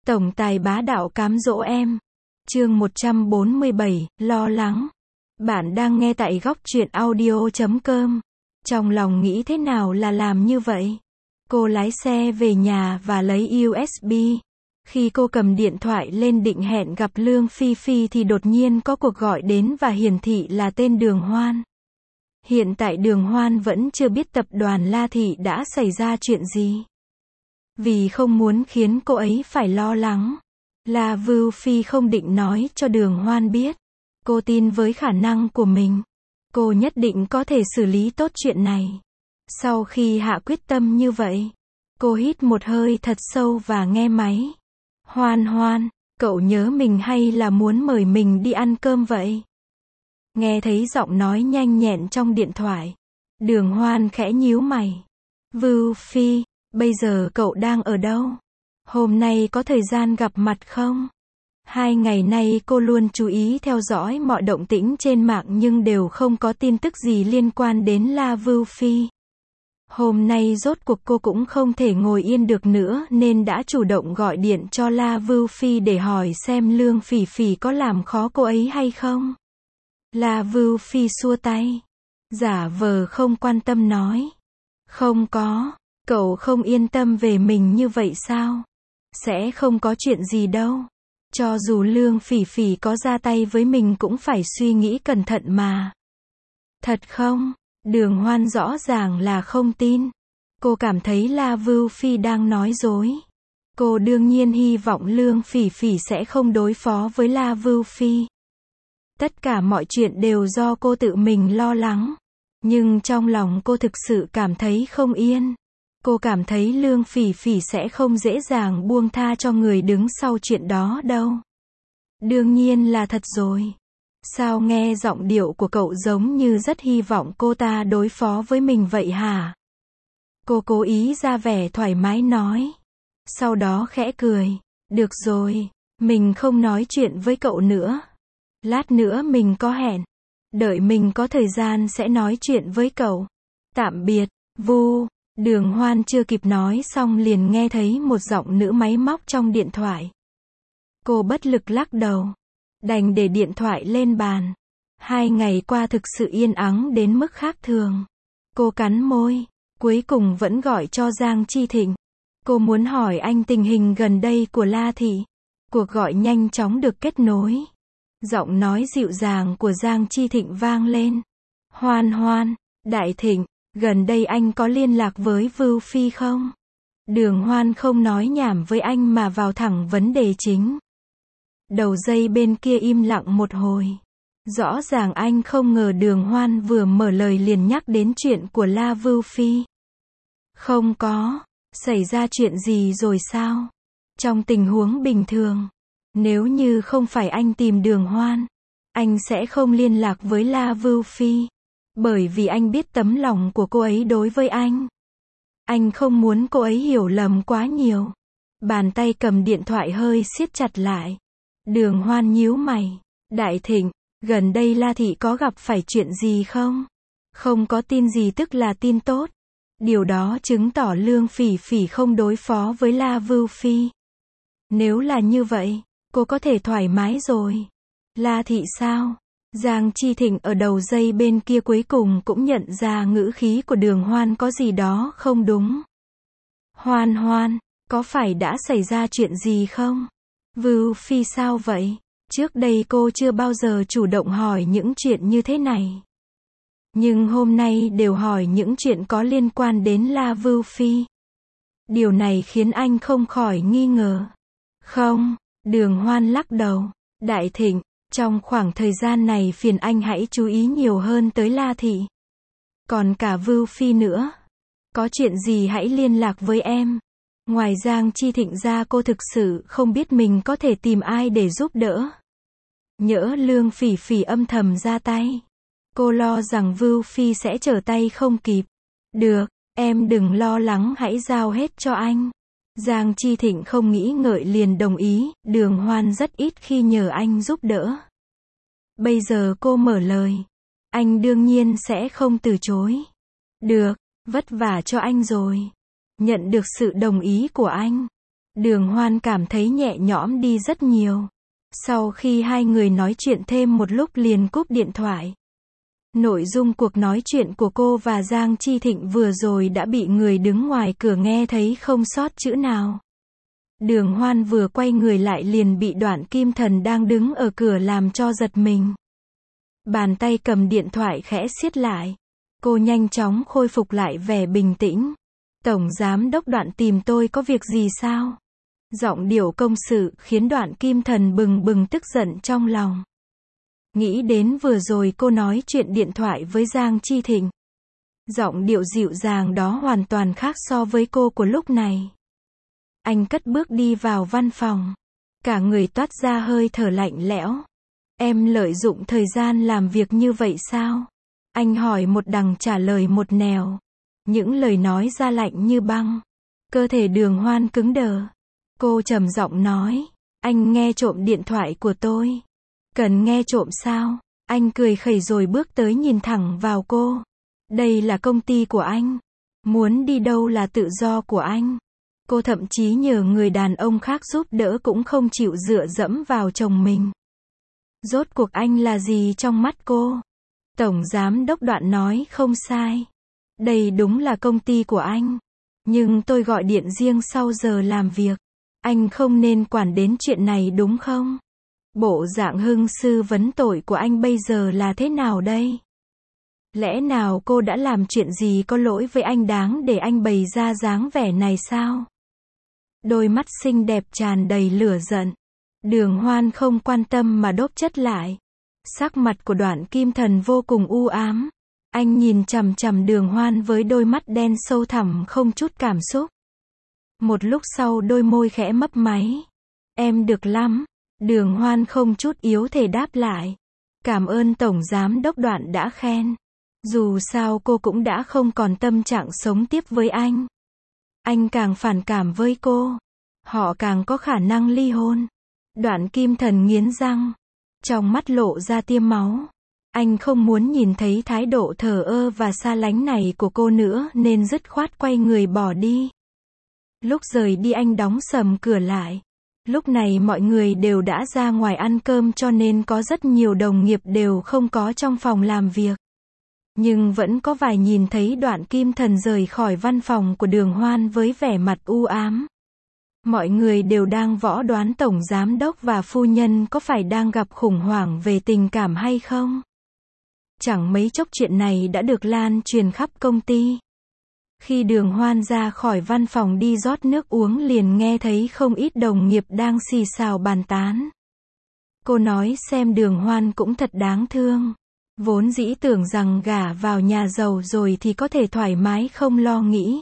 Tổng tài bá đạo cám dỗ em. Chương 147, lo lắng. Bạn đang nghe tại góc truyện audio.com. Trong lòng nghĩ thế nào là làm như vậy? Cô lái xe về nhà và lấy USB. Khi cô cầm điện thoại lên định hẹn gặp Lương Phi Phi thì đột nhiên có cuộc gọi đến và hiển thị là tên Đường Hoan. Hiện tại Đường Hoan vẫn chưa biết tập đoàn La Thị đã xảy ra chuyện gì. Vì không muốn khiến cô ấy phải lo lắng, La Vưu Phi không định nói cho Đường Hoan biết. Cô tin với khả năng của mình. Cô nhất định có thể xử lý tốt chuyện này. Sau khi hạ quyết tâm như vậy, cô hít một hơi thật sâu và nghe máy. Hoan Hoan, cậu nhớ mình hay là muốn mời mình đi ăn cơm vậy? Nghe thấy giọng nói nhanh nhẹn trong điện thoại, Đường Hoan khẽ nhíu mày. Vưu Phi, bây giờ cậu đang ở đâu? Hôm nay có thời gian gặp mặt không? 2 ngày nay cô luôn chú ý theo dõi mọi động tĩnh trên mạng nhưng đều không có tin tức gì liên quan đến La Vưu Phi. Hôm nay rốt cuộc cô cũng không thể ngồi yên được nữa nên đã chủ động gọi điện cho La Vưu Phi để hỏi xem Lương Phỉ Phỉ có làm khó cô ấy hay không. La Vưu Phi xua tay, giả vờ không quan tâm nói. Không có, cậu không yên tâm về mình như vậy sao? Sẽ không có chuyện gì đâu. Cho dù Lương Phỉ Phỉ có ra tay với mình cũng phải suy nghĩ cẩn thận mà. Thật không? Đường Hoan rõ ràng là không tin. Cô cảm thấy La Vưu Phi đang nói dối. Cô đương nhiên hy vọng Lương Phỉ Phỉ sẽ không đối phó với La Vưu Phi. Tất cả mọi chuyện đều do cô tự mình lo lắng. Nhưng trong lòng cô thực sự cảm thấy không yên. Cô cảm thấy Lương Phỉ Phỉ sẽ không dễ dàng buông tha cho người đứng sau chuyện đó đâu. Đương nhiên là thật rồi. Sao nghe giọng điệu của cậu giống như rất hy vọng cô ta đối phó với mình vậy hả? Cô cố ý ra vẻ thoải mái nói. Sau đó khẽ cười. Được rồi, mình không nói chuyện với cậu nữa. Lát nữa mình có hẹn. Đợi mình có thời gian sẽ nói chuyện với cậu. Tạm biệt, Vu. Đường Hoan chưa kịp nói xong liền nghe thấy một giọng nữ máy móc trong điện thoại. Cô bất lực lắc đầu. Đành để điện thoại lên bàn. 2 ngày qua thực sự yên ắng đến mức khác thường. Cô cắn môi. Cuối cùng vẫn gọi cho Giang Chi Thịnh. Cô muốn hỏi anh tình hình gần đây của La Thị. Cuộc gọi nhanh chóng được kết nối. Giọng nói dịu dàng của Giang Chi Thịnh vang lên. Hoan Hoan, Đại Thịnh, gần đây anh có liên lạc với Vưu Phi không? Đường Hoan không nói nhảm với anh mà vào thẳng vấn đề chính. Đầu dây bên kia im lặng một hồi. Rõ ràng anh không ngờ Đường Hoan vừa mở lời liền nhắc đến chuyện của La Vưu Phi. Không có, xảy ra chuyện gì rồi sao? Trong tình huống bình thường, nếu như không phải anh tìm Đường Hoan, anh sẽ không liên lạc với La Vưu Phi. Bởi vì anh biết tấm lòng của cô ấy đối với anh. Anh không muốn cô ấy hiểu lầm quá nhiều. Bàn tay cầm điện thoại hơi siết chặt lại. Đường Hoan nhíu mày. Đại Thịnh, gần đây La Thị có gặp phải chuyện gì không? Không có tin gì tức là tin tốt. Điều đó chứng tỏ Lương Phỉ Phỉ không đối phó với La Vưu Phi. Nếu là như vậy, cô có thể thoải mái rồi. La Thị sao? Giang Chi Thịnh ở đầu dây bên kia cuối cùng cũng nhận ra ngữ khí của Đường Hoan có gì đó không đúng. Hoan Hoan, có phải đã xảy ra chuyện gì không? Vưu Phi sao vậy? Trước đây cô chưa bao giờ chủ động hỏi những chuyện như thế này. Nhưng hôm nay đều hỏi những chuyện có liên quan đến La Vưu Phi. Điều này khiến anh không khỏi nghi ngờ. Không, Đường Hoan lắc đầu. Đại Thịnh, trong khoảng thời gian này phiền anh hãy chú ý nhiều hơn tới La Thị. Còn cả Vưu Phi nữa. Có chuyện gì hãy liên lạc với em. Ngoài Giang Chi Thịnh ra cô thực sự không biết mình có thể tìm ai để giúp đỡ. Nhỡ Lương Phỉ Phỉ âm thầm ra tay. Cô lo rằng Vưu Phi sẽ trở tay không kịp. Được, em đừng lo lắng hãy giao hết cho anh. Giang Chi Thịnh không nghĩ ngợi liền đồng ý, Đường Hoan rất ít khi nhờ anh giúp đỡ. Bây giờ cô mở lời. Anh đương nhiên sẽ không từ chối. Được, vất vả cho anh rồi. Nhận được sự đồng ý của anh. Đường Hoan cảm thấy nhẹ nhõm đi rất nhiều. Sau khi hai người nói chuyện thêm một lúc liền cúp điện thoại. Nội dung cuộc nói chuyện của cô và Giang Chi Thịnh vừa rồi đã bị người đứng ngoài cửa nghe thấy không sót chữ nào. Đường Hoan vừa quay người lại liền bị Đoạn Kim Thần đang đứng ở cửa làm cho giật mình. Bàn tay cầm điện thoại khẽ siết lại. Cô nhanh chóng khôi phục lại vẻ bình tĩnh. Tổng Giám đốc Đoạn tìm tôi có việc gì sao? Giọng điệu công sự khiến Đoạn Kim Thần bừng bừng tức giận trong lòng. Nghĩ đến vừa rồi cô nói chuyện điện thoại với Giang Chi Thịnh. Giọng điệu dịu dàng đó hoàn toàn khác so với cô của lúc này. Anh cất bước đi vào văn phòng. Cả người toát ra hơi thở lạnh lẽo. Em lợi dụng thời gian làm việc như vậy sao? Anh hỏi một đằng trả lời một nẻo. Những lời nói ra lạnh như băng. Cơ thể Đường Hoan cứng đờ. Cô trầm giọng nói. Anh nghe trộm điện thoại của tôi. Cần nghe trộm sao? Anh cười khẩy rồi bước tới nhìn thẳng vào cô. Đây là công ty của anh. Muốn đi đâu là tự do của anh. Cô thậm chí nhờ người đàn ông khác giúp đỡ cũng không chịu dựa dẫm vào chồng mình. Rốt cuộc anh là gì trong mắt cô? Tổng Giám đốc Đoạn nói không sai. Đây đúng là công ty của anh. Nhưng tôi gọi điện riêng sau giờ làm việc. Anh không nên quản đến chuyện này đúng không? Bộ dạng hưng sư vấn tội của anh bây giờ là thế nào đây? Lẽ nào cô đã làm chuyện gì có lỗi với anh đáng để anh bày ra dáng vẻ này sao? Đôi mắt xinh đẹp tràn đầy lửa giận. Đường Hoan không quan tâm mà đốp chất lại. Sắc mặt của Đoạn Kim Thần vô cùng u ám. Anh nhìn chằm chằm Đường Hoan với đôi mắt đen sâu thẳm không chút cảm xúc. Một lúc sau đôi môi khẽ mấp máy. Em được lắm. Đường Hoan không chút yếu thể đáp lại. Cảm ơn Tổng Giám đốc Đoạn đã khen. Dù sao cô cũng đã không còn tâm trạng sống tiếp với anh. Anh càng phản cảm với cô. Họ càng có khả năng ly hôn. Đoạn Kim Thần nghiến răng. Trong mắt lộ ra tia máu. Anh không muốn nhìn thấy thái độ thờ ơ và xa lánh này của cô nữa nên dứt khoát quay người bỏ đi. Lúc rời đi anh đóng sầm cửa lại. Lúc này mọi người đều đã ra ngoài ăn cơm cho nên có rất nhiều đồng nghiệp đều không có trong phòng làm việc. Nhưng vẫn có vài nhìn thấy Đoạn Kim Thần rời khỏi văn phòng của Đường Hoan với vẻ mặt u ám. Mọi người đều đang võ đoán Tổng Giám đốc và phu nhân có phải đang gặp khủng hoảng về tình cảm hay không? Chẳng mấy chốc chuyện này đã được lan truyền khắp công ty. Khi Đường Hoan ra khỏi văn phòng đi rót nước uống liền nghe thấy không ít đồng nghiệp đang xì xào bàn tán. Cô nói xem Đường Hoan cũng thật đáng thương. Vốn dĩ tưởng rằng gả vào nhà giàu rồi thì có thể thoải mái không lo nghĩ.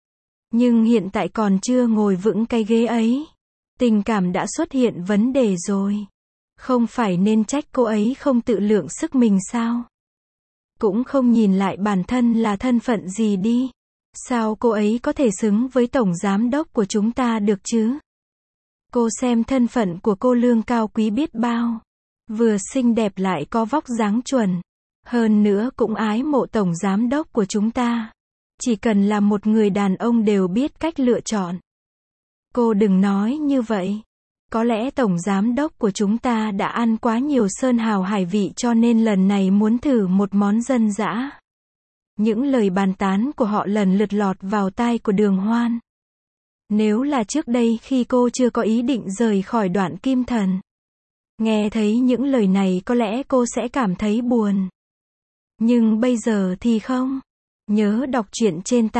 Nhưng hiện tại còn chưa ngồi vững cái ghế ấy. Tình cảm đã xuất hiện vấn đề rồi. Không phải nên trách cô ấy không tự lượng sức mình sao? Cũng không nhìn lại bản thân là thân phận gì đi. Sao cô ấy có thể xứng với Tổng Giám đốc của chúng ta được chứ? Cô xem thân phận của cô lương cao quý biết bao. Vừa xinh đẹp lại có vóc dáng chuẩn. Hơn nữa cũng ái mộ Tổng Giám đốc của chúng ta. Chỉ cần là một người đàn ông đều biết cách lựa chọn. Cô đừng nói như vậy. Có lẽ Tổng Giám đốc của chúng ta đã ăn quá nhiều sơn hào hải vị cho nên lần này muốn thử một món dân dã. Những lời bàn tán của họ lần lượt lọt vào tai của Đường Hoan. Nếu là trước đây khi cô chưa có ý định rời khỏi Đoạn Kim Thần. Nghe thấy những lời này có lẽ cô sẽ cảm thấy buồn. Nhưng bây giờ thì không. Nhớ đọc truyện trên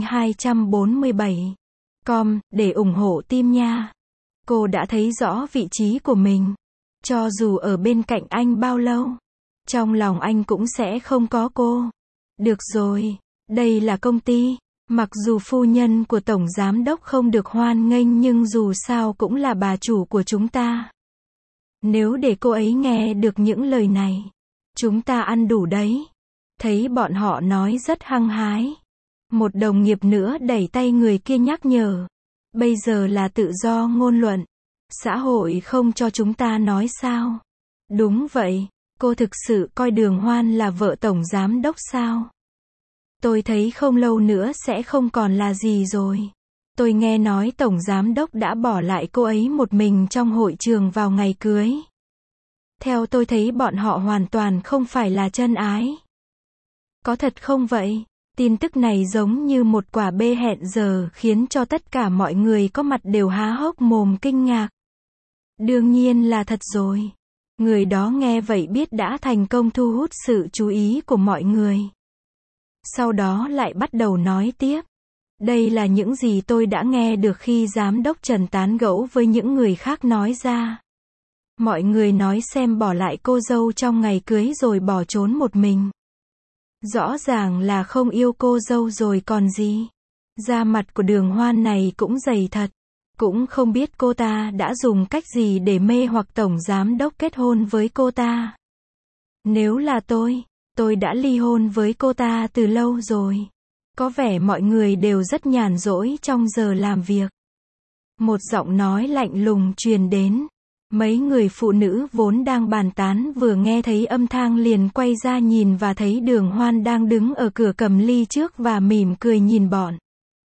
Tamlinh247.com để ủng hộ team nha. Cô đã thấy rõ vị trí của mình. Cho dù ở bên cạnh anh bao lâu, trong lòng anh cũng sẽ không có cô. Được rồi, đây là công ty. Mặc dù phu nhân của Tổng Giám đốc không được hoan nghênh nhưng dù sao cũng là bà chủ của chúng ta. Nếu để cô ấy nghe được những lời này, chúng ta ăn đủ đấy. Thấy bọn họ nói rất hăng hái. Một đồng nghiệp nữa đẩy tay người kia nhắc nhở. Bây giờ là tự do ngôn luận. Xã hội không cho chúng ta nói sao? Đúng vậy, cô thực sự coi Đường Hoan là vợ Tổng Giám đốc sao? Tôi thấy không lâu nữa sẽ không còn là gì rồi. Tôi nghe nói Tổng Giám Đốc đã bỏ lại cô ấy một mình trong hội trường vào ngày cưới. Theo tôi thấy bọn họ hoàn toàn không phải là chân ái. Có thật không vậy? Tin tức này giống như một quả bê hẹn giờ khiến cho tất cả mọi người có mặt đều há hốc mồm kinh ngạc. Đương nhiên là thật rồi. Người đó nghe vậy biết đã thành công thu hút sự chú ý của mọi người. Sau đó lại bắt đầu nói tiếp. Đây là những gì tôi đã nghe được khi Giám đốc Trần tán gẫu với những người khác nói ra. Mọi người nói xem bỏ lại cô dâu trong ngày cưới rồi bỏ trốn một mình. Rõ ràng là không yêu cô dâu rồi còn gì. Da mặt của Đường Hoan này cũng dày thật. Cũng không biết cô ta đã dùng cách gì để mê hoặc Tổng Giám đốc kết hôn với cô ta. Nếu là tôi đã ly hôn với cô ta từ lâu rồi. Có vẻ mọi người đều rất nhàn rỗi trong giờ làm việc. Một giọng nói lạnh lùng truyền đến. Mấy người phụ nữ vốn đang bàn tán vừa nghe thấy âm thanh liền quay ra nhìn và thấy Đường Hoan đang đứng ở cửa cầm ly trước và mỉm cười nhìn bọn.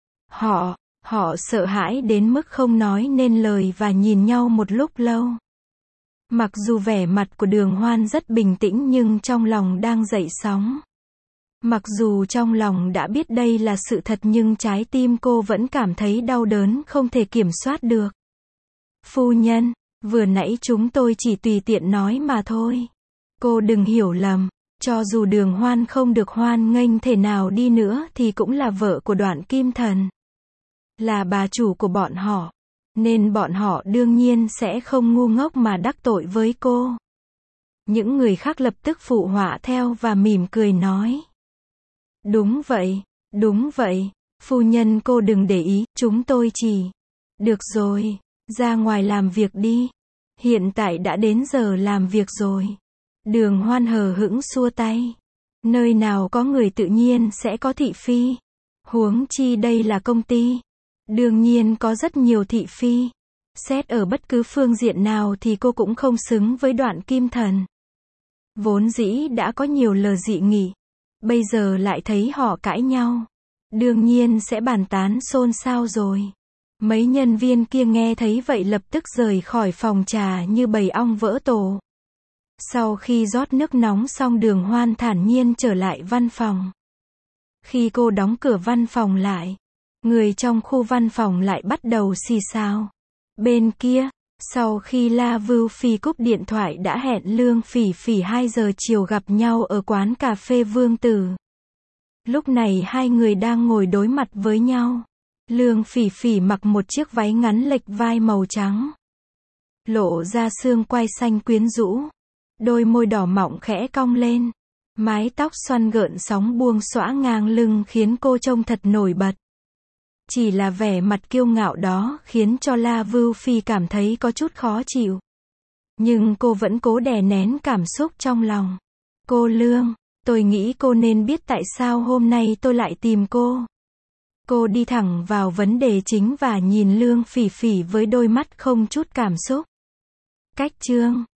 Họ sợ hãi đến mức không nói nên lời và nhìn nhau một lúc lâu. Mặc dù vẻ mặt của Đường Hoan rất bình tĩnh nhưng trong lòng đang dậy sóng. Mặc dù trong lòng đã biết đây là sự thật nhưng trái tim cô vẫn cảm thấy đau đớn không thể kiểm soát được. Phu nhân, vừa nãy chúng tôi chỉ tùy tiện nói mà thôi. Cô đừng hiểu lầm, cho dù Đường Hoan không được hoan nghênh thế nào đi nữa thì cũng là vợ của Đoạn Kim Thần. Là bà chủ của bọn họ. Nên bọn họ đương nhiên sẽ không ngu ngốc mà đắc tội với cô. Những người khác lập tức phụ họa theo và mỉm cười nói. Đúng vậy, phu nhân cô đừng để ý, chúng tôi chỉ. Được rồi, ra ngoài làm việc đi. Hiện tại đã đến giờ làm việc rồi. Đường Hoan hờ hững xua tay. Nơi nào có người tự nhiên sẽ có thị phi. Huống chi đây là công ty. Đương nhiên có rất nhiều thị phi. Xét ở bất cứ phương diện nào thì cô cũng không xứng với Đoạn Kim Thần. Vốn dĩ đã có nhiều lời dị nghị. Bây giờ lại thấy họ cãi nhau. Đương nhiên sẽ bàn tán xôn xao rồi. Mấy nhân viên kia nghe thấy vậy lập tức rời khỏi phòng trà như bầy ong vỡ tổ. Sau khi rót nước nóng xong Đường Hoan thản nhiên trở lại văn phòng. Khi cô đóng cửa văn phòng lại, người trong khu văn phòng lại bắt đầu xì xào. Bên kia, sau khi La Vưu Phi cúp điện thoại đã hẹn Lương Phỉ Phỉ 2 giờ chiều gặp nhau ở quán cà phê Vương Tử. Lúc này hai người đang ngồi đối mặt với nhau. Lương Phỉ Phỉ mặc một chiếc váy ngắn lệch vai màu trắng. Lộ ra xương quai xanh quyến rũ. Đôi môi đỏ mọng khẽ cong lên. Mái tóc xoăn gợn sóng buông xõa ngang lưng khiến cô trông thật nổi bật. Chỉ là vẻ mặt kiêu ngạo đó khiến cho La Vưu Phi cảm thấy có chút khó chịu. Nhưng cô vẫn cố đè nén cảm xúc trong lòng. Cô Lương, tôi nghĩ cô nên biết tại sao hôm nay tôi lại tìm cô. Cô đi thẳng vào vấn đề chính và nhìn Lương Phỉ Phỉ với đôi mắt không chút cảm xúc. Cách chương